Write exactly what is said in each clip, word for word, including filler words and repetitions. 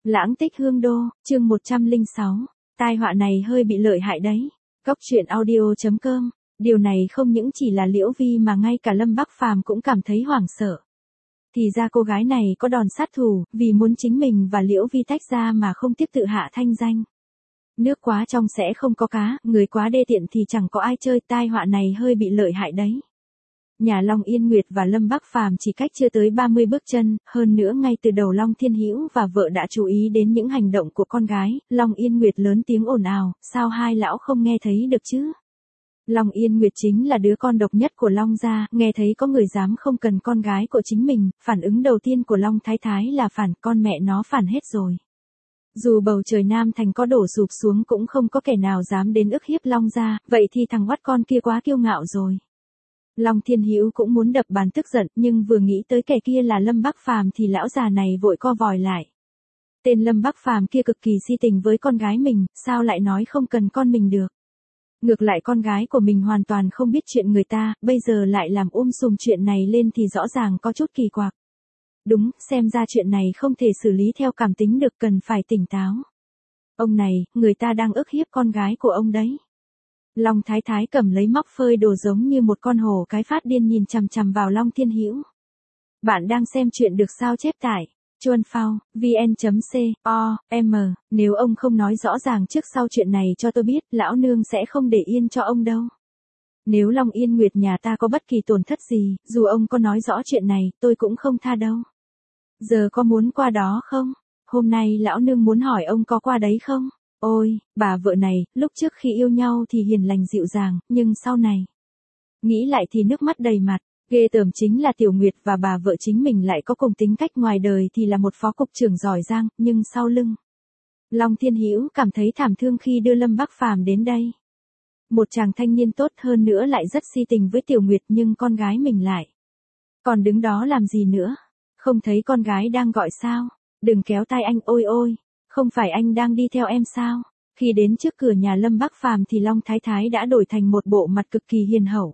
Lãng tích hương đô, chương một trăm lẻ sáu. Tai họa này hơi bị lợi hại đấy. Cốc truyện audio chấm com. Điều này không những chỉ là Liễu Vi mà ngay cả Lâm Bắc Phàm cũng cảm thấy hoảng sợ. Thì ra cô gái này có đòn sát thủ, vì muốn chính mình và Liễu Vi tách ra mà không tiếp tự hạ thanh danh. Nước quá trong sẽ không có cá, người quá đê tiện thì chẳng có ai chơi, tai họa này hơi bị lợi hại đấy. Nhà Long Yên Nguyệt và Lâm Bắc Phàm chỉ cách chưa tới ba mươi bước chân, hơn nữa ngay từ đầu Long Thiên Hữu và vợ đã chú ý đến những hành động của con gái, Long Yên Nguyệt lớn tiếng ồn ào, sao hai lão không nghe thấy được chứ? Long Yên Nguyệt chính là đứa con độc nhất của Long gia, nghe thấy có người dám không cần con gái của chính mình, phản ứng đầu tiên của Long Thái Thái là phản, con mẹ nó phản hết rồi. Dù bầu trời Nam Thành có đổ sụp xuống cũng không có kẻ nào dám đến ức hiếp Long gia, vậy thì thằng oắt con kia quá kiêu ngạo rồi. Long Thiên Hữu cũng muốn đập bàn tức giận, nhưng vừa nghĩ tới kẻ kia là Lâm Bắc Phàm thì lão già này vội co vòi lại. Tên Lâm Bắc Phàm kia cực kỳ si tình với con gái mình, sao lại nói không cần con mình được. Ngược lại con gái của mình hoàn toàn không biết chuyện người ta, bây giờ lại làm um sùm chuyện này lên thì rõ ràng có chút kỳ quặc. Đúng, xem ra chuyện này không thể xử lý theo cảm tính được, cần phải tỉnh táo. Ông này, người ta đang ức hiếp con gái của ông đấy. Long Thái Thái cầm lấy móc phơi đồ giống như một con hổ cái phát điên nhìn chằm chằm vào Long Thiên Hữu. Bạn đang xem chuyện được sao chép tải. Chuan Phao, vn chấm com, nếu ông không nói rõ ràng trước sau chuyện này cho tôi biết, lão nương sẽ không để yên cho ông đâu. Nếu Long Yên Nguyệt nhà ta có bất kỳ tổn thất gì, dù ông có nói rõ chuyện này, tôi cũng không tha đâu. Giờ có muốn qua đó không? Hôm nay lão nương muốn hỏi ông có qua đấy không? Ôi, bà vợ này, lúc trước khi yêu nhau thì hiền lành dịu dàng, nhưng sau này. Nghĩ lại thì nước mắt đầy mặt, ghê tởm chính là Tiểu Nguyệt và bà vợ chính mình lại có cùng tính cách, ngoài đời thì là một phó cục trưởng giỏi giang, nhưng sau lưng. Long Thiên Hữu cảm thấy thảm thương khi đưa Lâm Bắc Phàm đến đây. Một chàng thanh niên tốt hơn nữa lại rất si tình với Tiểu Nguyệt nhưng con gái mình lại. Còn đứng đó làm gì nữa? Không thấy con gái đang gọi sao? Đừng kéo tay anh, ôi ôi. Không phải anh đang đi theo em sao? Khi đến trước cửa nhà Lâm Bắc Phàm thì Long Thái Thái đã đổi thành một bộ mặt cực kỳ hiền hậu.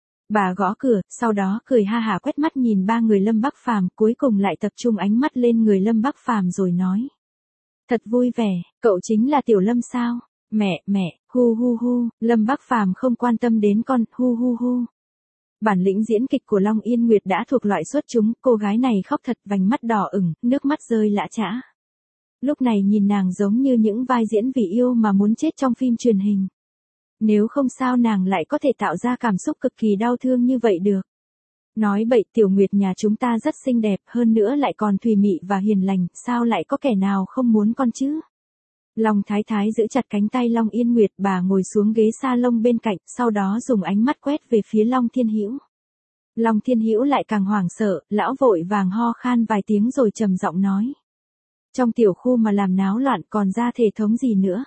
Bà gõ cửa, sau đó cười ha hả quét mắt nhìn ba người Lâm Bắc Phàm, cuối cùng lại tập trung ánh mắt lên người Lâm Bắc Phàm rồi nói. Thật vui vẻ, cậu chính là Tiểu Lâm sao? Mẹ, mẹ, hu hu hu, Lâm Bắc Phàm không quan tâm đến con, hu hu hu. Bản lĩnh diễn kịch của Long Yên Nguyệt đã thuộc loại xuất chúng, cô gái này khóc thật, vành mắt đỏ ửng, nước mắt rơi lã chã. Lúc này nhìn nàng giống như những vai diễn vì yêu mà muốn chết trong phim truyền hình. Nếu không sao nàng lại có thể tạo ra cảm xúc cực kỳ đau thương như vậy được. Nói bậy, Tiểu Nguyệt nhà chúng ta rất xinh đẹp, hơn nữa lại còn thùy mị và hiền lành, sao lại có kẻ nào không muốn con chứ? Long Thái Thái giữ chặt cánh tay Long Yên Nguyệt, bà ngồi xuống ghế salon bên cạnh, sau đó dùng ánh mắt quét về phía Long Thiên Hữu. Long Thiên Hữu lại càng hoảng sợ, lão vội vàng ho khan vài tiếng rồi trầm giọng nói. Trong tiểu khu mà làm náo loạn còn ra thể thống gì nữa?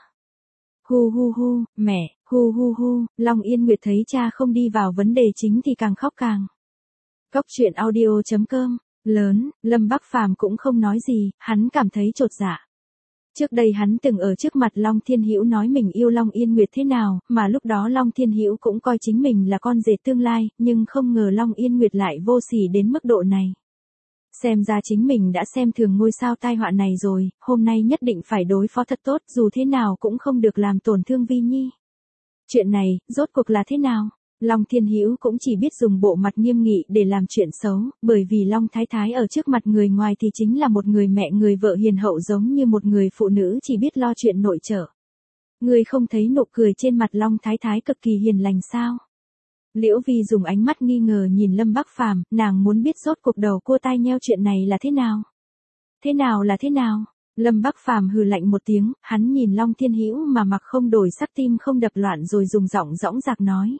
Hu hu hu, mẹ, hu hu hu, Long Yên Nguyệt thấy cha không đi vào vấn đề chính thì càng khóc càng. Cốc truyện audio chấm com, lớn, Lâm Bắc Phàm cũng không nói gì, hắn cảm thấy chột dạ. Trước đây hắn từng ở trước mặt Long Thiên Hữu nói mình yêu Long Yên Nguyệt thế nào, mà lúc đó Long Thiên Hữu cũng coi chính mình là con rể tương lai, nhưng không ngờ Long Yên Nguyệt lại vô sỉ đến mức độ này. Xem ra chính mình đã xem thường ngôi sao tai họa này rồi, hôm nay nhất định phải đối phó thật tốt, dù thế nào cũng không được làm tổn thương Vi Nhi. Chuyện này, rốt cuộc là thế nào? Long Thiên Hữu cũng chỉ biết dùng bộ mặt nghiêm nghị để làm chuyện xấu, bởi vì Long Thái Thái ở trước mặt người ngoài thì chính là một người mẹ người vợ hiền hậu giống như một người phụ nữ chỉ biết lo chuyện nội trợ. Người không thấy nụ cười trên mặt Long Thái Thái cực kỳ hiền lành sao? Liễu Vi dùng ánh mắt nghi ngờ nhìn Lâm Bắc Phàm, nàng muốn biết rốt cuộc đầu cua tai nheo chuyện này là thế nào? Thế nào là thế nào? Lâm Bắc Phàm hừ lạnh một tiếng, hắn nhìn Long Thiên Hữu mà mặc không đổi sắc, tim không đập loạn rồi dùng giọng dõng dạc nói.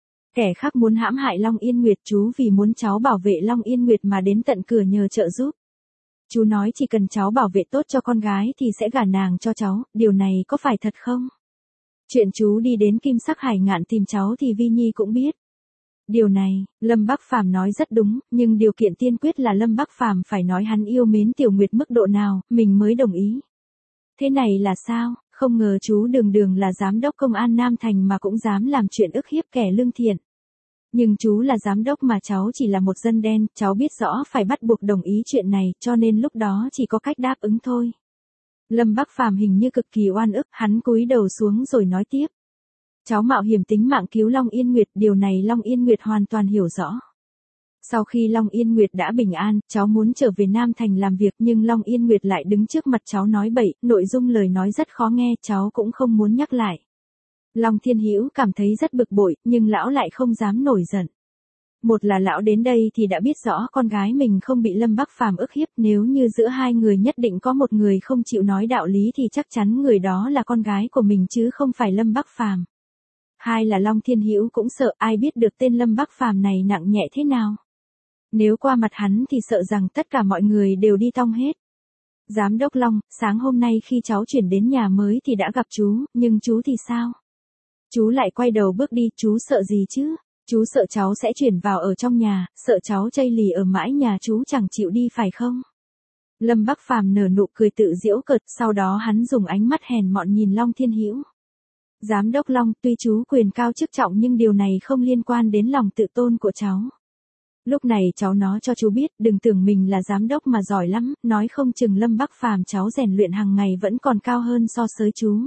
Kẻ khác muốn hãm hại Long Yên Nguyệt, chú vì muốn cháu bảo vệ Long Yên Nguyệt mà đến tận cửa nhờ trợ giúp. Chú nói chỉ cần cháu bảo vệ tốt cho con gái thì sẽ gả nàng cho cháu, điều này có phải thật không? Chuyện chú đi đến Kim Sắc Hải Ngạn tìm cháu thì Vi Nhi cũng biết. Điều này, Lâm Bắc Phàm nói rất đúng, nhưng điều kiện tiên quyết là Lâm Bắc Phàm phải nói hắn yêu mến Tiểu Nguyệt mức độ nào, mình mới đồng ý. Thế này là sao? Không ngờ chú đường đường là giám đốc công an Nam Thành mà cũng dám làm chuyện ức hiếp kẻ lương thiện. Nhưng chú là giám đốc mà cháu chỉ là một dân đen, cháu biết rõ phải bắt buộc đồng ý chuyện này, cho nên lúc đó chỉ có cách đáp ứng thôi. Lâm Bắc Phàm hình như cực kỳ oan ức, hắn cúi đầu xuống rồi nói tiếp. Cháu mạo hiểm tính mạng cứu Long Yên Nguyệt, điều này Long Yên Nguyệt hoàn toàn hiểu rõ. Sau khi Long Yên Nguyệt đã bình an, cháu muốn trở về Nam Thành làm việc nhưng Long Yên Nguyệt lại đứng trước mặt cháu nói bậy, nội dung lời nói rất khó nghe, cháu cũng không muốn nhắc lại. Long Thiên Hữu cảm thấy rất bực bội, nhưng lão lại không dám nổi giận. Một là lão đến đây thì đã biết rõ con gái mình không bị Lâm Bắc Phàm ức hiếp, nếu như giữa hai người nhất định có một người không chịu nói đạo lý thì chắc chắn người đó là con gái của mình chứ không phải Lâm Bắc Phàm. Hai là Long Thiên Hữu cũng sợ, ai biết được tên Lâm Bắc Phàm này nặng nhẹ thế nào. Nếu qua mặt hắn thì sợ rằng tất cả mọi người đều đi tong hết. Giám đốc Long, sáng hôm nay khi cháu chuyển đến nhà mới thì đã gặp chú, nhưng chú thì sao? Chú lại quay đầu bước đi, chú sợ gì chứ? Chú sợ cháu sẽ chuyển vào ở trong nhà, sợ cháu chây lì ở mãi nhà chú chẳng chịu đi phải không? Lâm Bắc Phàm nở nụ cười tự giễu cợt, sau đó hắn dùng ánh mắt hèn mọn nhìn Long Thiên Hữu. Giám đốc Long, tuy chú quyền cao chức trọng nhưng điều này không liên quan đến lòng tự tôn của cháu. Lúc này cháu nói cho chú biết, đừng tưởng mình là giám đốc mà giỏi lắm, nói không chừng Lâm Bắc Phàm cháu rèn luyện hàng ngày vẫn còn cao hơn so với chú.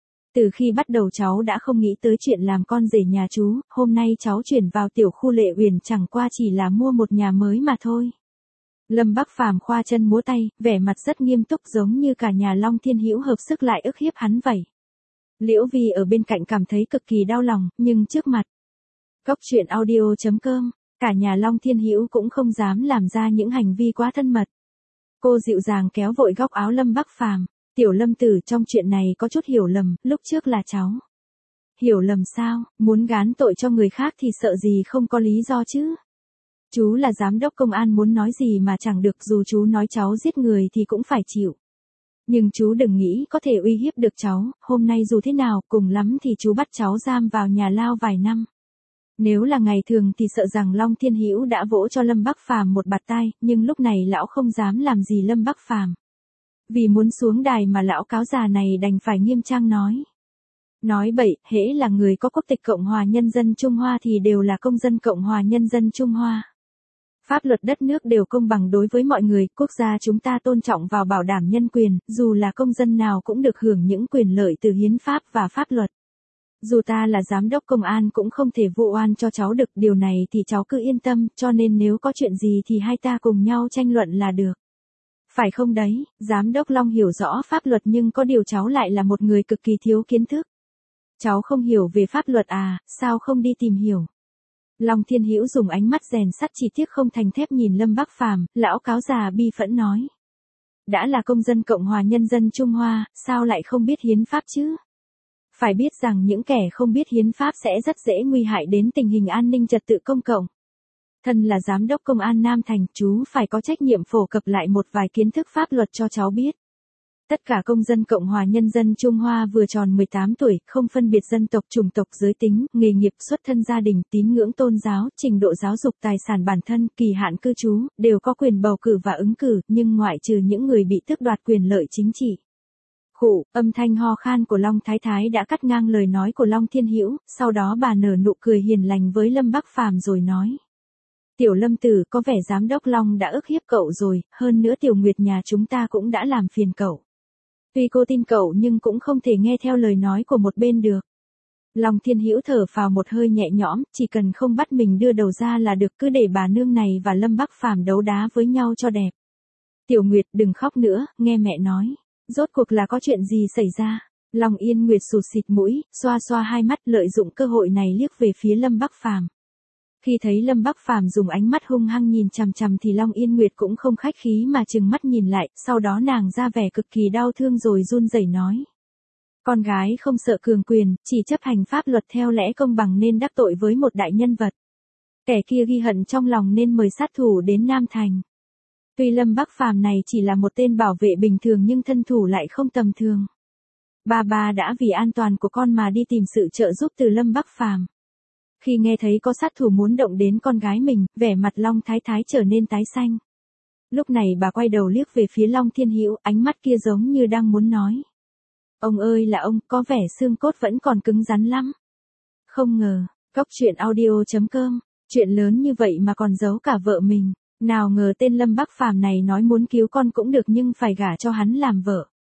Từ khi bắt đầu cháu đã không nghĩ tới chuyện làm con rể nhà chú, hôm nay cháu chuyển vào tiểu khu Lệ Uyển chẳng qua chỉ là mua một nhà mới mà thôi. Lâm Bắc Phàm khoa chân múa tay, vẻ mặt rất nghiêm túc giống như cả nhà Long Thiên Hữu hợp sức lại ức hiếp hắn vậy. Liễu Vi ở bên cạnh cảm thấy cực kỳ đau lòng, nhưng trước mặt Cốc truyện audio chấm com, cả nhà Long Thiên Hữu cũng không dám làm ra những hành vi quá thân mật. Cô dịu dàng kéo vội góc áo Lâm Bắc Phàm. Tiểu Lâm tử, trong chuyện này có chút hiểu lầm, lúc trước là cháu. Hiểu lầm sao, muốn gán tội cho người khác thì sợ gì không có lý do chứ. Chú là giám đốc công an, muốn nói gì mà chẳng được, dù chú nói cháu giết người thì cũng phải chịu. Nhưng chú đừng nghĩ có thể uy hiếp được cháu, hôm nay dù thế nào, cùng lắm thì chú bắt cháu giam vào nhà lao vài năm. Nếu là ngày thường thì sợ rằng Long Thiên Hữu đã vỗ cho Lâm Bắc Phàm một bạt tai, nhưng lúc này lão không dám làm gì Lâm Bắc Phàm. Vì muốn xuống đài mà lão cáo già này đành phải nghiêm trang nói. Nói bậy, hễ là người có quốc tịch Cộng hòa Nhân dân Trung Hoa thì đều là công dân Cộng hòa Nhân dân Trung Hoa. Pháp luật đất nước đều công bằng đối với mọi người, quốc gia chúng ta tôn trọng vào bảo đảm nhân quyền, dù là công dân nào cũng được hưởng những quyền lợi từ hiến pháp và pháp luật. Dù ta là giám đốc công an cũng không thể vu oan cho cháu được, điều này thì cháu cứ yên tâm, cho nên nếu có chuyện gì thì hai ta cùng nhau tranh luận là được. Phải không đấy, giám đốc Long hiểu rõ pháp luật nhưng có điều cháu lại là một người cực kỳ thiếu kiến thức. Cháu không hiểu về pháp luật à, sao không đi tìm hiểu. Long Thiên Hữu dùng ánh mắt rèn sắt chỉ tiếc không thành thép nhìn Lâm Bắc Phàm, lão cáo già bi phẫn nói. Đã là công dân Cộng hòa Nhân dân Trung Hoa, sao lại không biết hiến pháp chứ? Phải biết rằng những kẻ không biết hiến pháp sẽ rất dễ nguy hại đến tình hình an ninh trật tự công cộng. Thân là giám đốc công an Nam Thành, chú phải có trách nhiệm phổ cập lại một vài kiến thức pháp luật cho cháu biết. Tất cả công dân Cộng hòa Nhân dân Trung Hoa vừa tròn mười tám tuổi, không phân biệt dân tộc, chủng tộc, giới tính, nghề nghiệp, xuất thân gia đình, tín ngưỡng tôn giáo, trình độ giáo dục, tài sản bản thân, kỳ hạn cư trú, đều có quyền bầu cử và ứng cử, nhưng ngoại trừ những người bị tước đoạt quyền lợi chính trị. Khụ, âm thanh ho khan của Long Thái Thái đã cắt ngang lời nói của Long Thiên Hữu, sau đó bà nở nụ cười hiền lành với Lâm Bắc Phàm rồi nói. Tiểu Lâm tử, có vẻ giám đốc Long đã ức hiếp cậu rồi, hơn nữa Tiểu Nguyệt nhà chúng ta cũng đã làm phiền cậu. Tuy cô tin cậu nhưng cũng không thể nghe theo lời nói của một bên được. Long Thiên Hữu thở phào một hơi nhẹ nhõm, chỉ cần không bắt mình đưa đầu ra là được, cứ để bà nương này và Lâm Bắc Phàm đấu đá với nhau cho đẹp. Tiểu Nguyệt đừng khóc nữa, nghe mẹ nói. Rốt cuộc là có chuyện gì xảy ra? Long Yên Nguyệt sụt xịt mũi, xoa xoa hai mắt, lợi dụng cơ hội này liếc về phía Lâm Bắc Phàm. Khi thấy Lâm Bắc Phàm dùng ánh mắt hung hăng nhìn chằm chằm thì Long Yên Nguyệt cũng không khách khí mà trừng mắt nhìn lại, sau đó nàng ra vẻ cực kỳ đau thương rồi run rẩy nói. Con gái không sợ cường quyền, chỉ chấp hành pháp luật theo lẽ công bằng nên đắc tội với một đại nhân vật. Kẻ kia ghi hận trong lòng nên mời sát thủ đến Nam Thành. Tuy Lâm Bắc Phàm này chỉ là một tên bảo vệ bình thường nhưng thân thủ lại không tầm thường. Ba ba đã vì an toàn của con mà đi tìm sự trợ giúp từ Lâm Bắc Phàm. Khi nghe thấy có sát thủ muốn động đến con gái mình, vẻ mặt Long Thái Thái trở nên tái xanh. Lúc này bà quay đầu liếc về phía Long Thiên Hữu, ánh mắt kia giống như đang muốn nói. Ông ơi là ông, có vẻ xương cốt vẫn còn cứng rắn lắm. Không ngờ, Cốc truyện audio chấm com, chuyện lớn như vậy mà còn giấu cả vợ mình. Nào ngờ tên Lâm Bắc Phàm này nói muốn cứu con cũng được nhưng phải gả cho hắn làm vợ.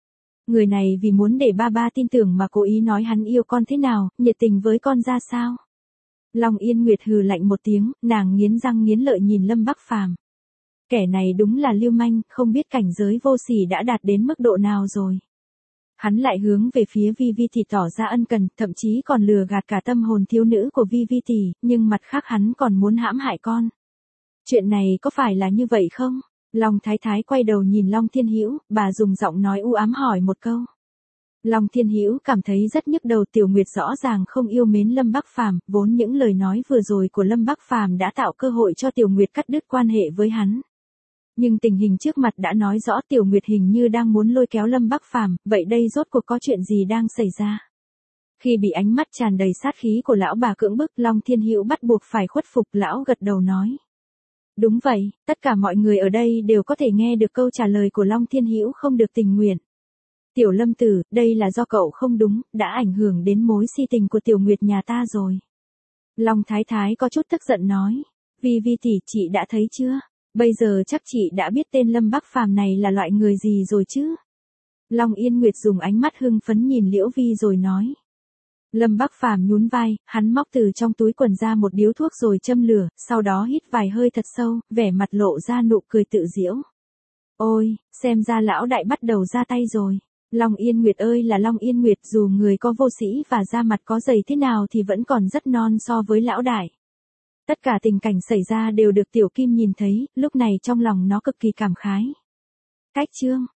Người này vì muốn để ba ba tin tưởng mà cố ý nói hắn yêu con thế nào, nhiệt tình với con ra sao. Long Yên Nguyệt hừ lạnh một tiếng, nàng nghiến răng nghiến lợi nhìn Lâm Bắc Phàm. Kẻ này đúng là lưu manh, không biết cảnh giới vô sỉ đã đạt đến mức độ nào rồi. Hắn lại hướng về phía Vi Vi tỷ tỏ ra ân cần, thậm chí còn lừa gạt cả tâm hồn thiếu nữ của Vi Vi tỷ, nhưng mặt khác hắn còn muốn hãm hại con. Chuyện này có phải là như vậy không? Long Thái Thái quay đầu nhìn Long Thiên Hữu, bà dùng giọng nói u ám hỏi một câu. Long Thiên Hữu cảm thấy rất nhức đầu, Tiểu Nguyệt rõ ràng không yêu mến Lâm Bắc Phàm, vốn những lời nói vừa rồi của Lâm Bắc Phàm đã tạo cơ hội cho Tiểu Nguyệt cắt đứt quan hệ với hắn. Nhưng tình hình trước mặt đã nói rõ Tiểu Nguyệt hình như đang muốn lôi kéo Lâm Bắc Phàm, vậy đây rốt cuộc có chuyện gì đang xảy ra? Khi bị ánh mắt tràn đầy sát khí của lão bà cưỡng bức, Long Thiên Hữu bắt buộc phải khuất phục, lão gật đầu nói. Đúng vậy, tất cả mọi người ở đây đều có thể nghe được câu trả lời của Long Thiên Hữu không được tình nguyện. Tiểu Lâm tử, đây là do cậu không đúng, đã ảnh hưởng đến mối si tình của Tiểu Nguyệt nhà ta rồi. Long Thái Thái có chút tức giận nói. Vi Vi tỷ, chị đã thấy chưa? Bây giờ chắc chị đã biết tên Lâm Bắc Phàm này là loại người gì rồi chứ? Long Yên Nguyệt dùng ánh mắt hưng phấn nhìn Liễu Vi rồi nói. Lâm Bắc Phàm nhún vai, hắn móc từ trong túi quần ra một điếu thuốc rồi châm lửa, sau đó hít vài hơi thật sâu, vẻ mặt lộ ra nụ cười tự giễu. Ôi, xem ra lão đại bắt đầu ra tay rồi. Long Yên Nguyệt ơi là Long Yên Nguyệt, dù người có vô sĩ và da mặt có dày thế nào thì vẫn còn rất non so với lão đại. Tất cả tình cảnh xảy ra đều được Tiểu Kim nhìn thấy, lúc này trong lòng nó cực kỳ cảm khái. Cách chương